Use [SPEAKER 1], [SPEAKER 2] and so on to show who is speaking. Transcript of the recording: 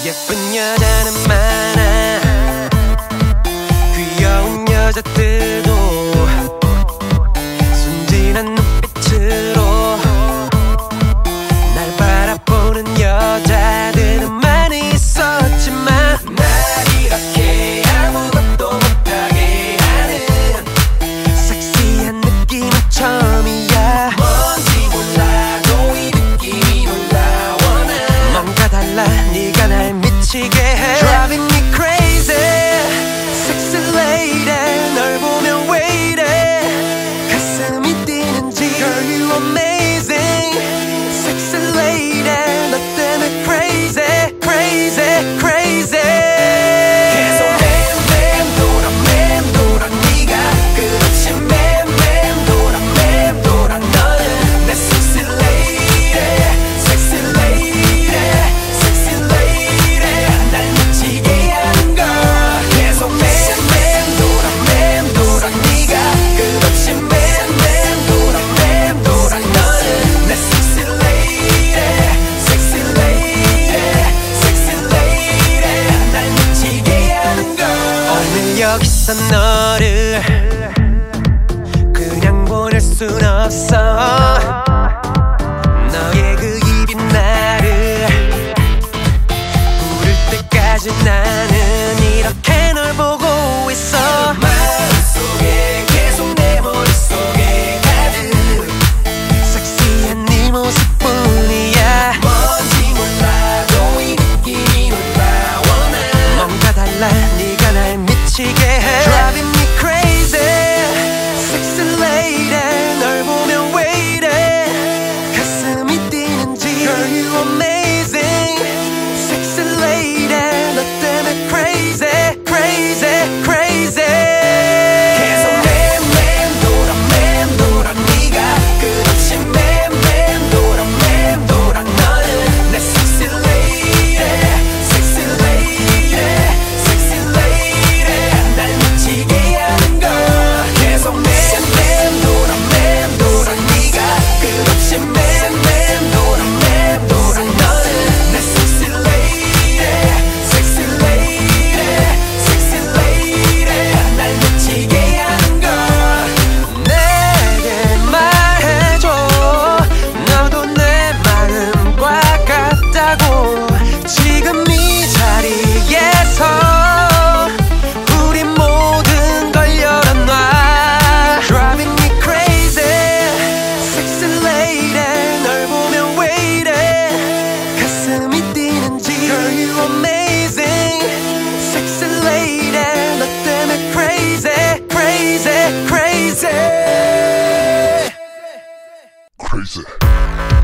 [SPEAKER 1] 예쁜 여자는 많아. 귀여운 여자들도 순진한 눈빛으로 날 바라보는 여자들은 많이 있었지만 날 이렇게 아무것도 못하게 하는 섹시한 느낌은 처음이야. 뭔지 몰라도 이 느낌이 올라와. 난 뭔가 달라. 네가 날 미치게 해. Driving me crazy, sexy lady. 널 보면 왜 이래 가슴이 뛰는지. Girl you amazing, sexy lady. 너 때문에 crazy, crazy, crazy. 계속 맴돌아 맴돌아 네가 끝없이 맴돌아 맴돌아. 너는 내 sexy lady, sexy lady, sexy lady. 날 미치게 하는 걸. 계속 맴돌아 맴돌아 네가 끝없이 맴돌아 맴돌아. 너는 내 sexy lady, sexy lady, sexy lady. 날 미치게 하는 걸. 오늘 여기서 너를 그냥 보낼 순 없어. 너의 그 입이 나를 부를 때까지 나는 이렇게 널 보고 있어. 마음속에 계속 내 머릿속에 가득 섹시한 네 모습뿐이야. 뭔지 몰라도 이 느낌이 올라와. 난 뭔가 달라. 네가 날 미치게 해. Driving me crazy, sexy lady. 널 보면 왜 이래 가슴이 뛰는지. Girl you amazing, sexy lady. 너 때문에 crazy, crazy, crazy. 계속 맴돌아 맴돌아 네가 끝없이 맴돌아 맴돌아. 너는 내 sexy lady, sexy lady, sexy lady. 날 미치게 하는 걸. 계속 맴돌아 맴돌아 네가 끝없이 맴돌아 맴돌아. 너는 내 sexy lady, sexy lady, sexy lady. 날 미치게 하는 걸. 내게 말해줘. 너도 내 마음과 같다고. 지금 이 자리에서 우리 모든 걸 열어놔. Driving me crazy, sexy lady. 널 보면 왜 이래 가슴이 뛰는지. Girl you amazing, sexy lady. 너 때문에 crazy, crazy, crazy.
[SPEAKER 2] Crazy.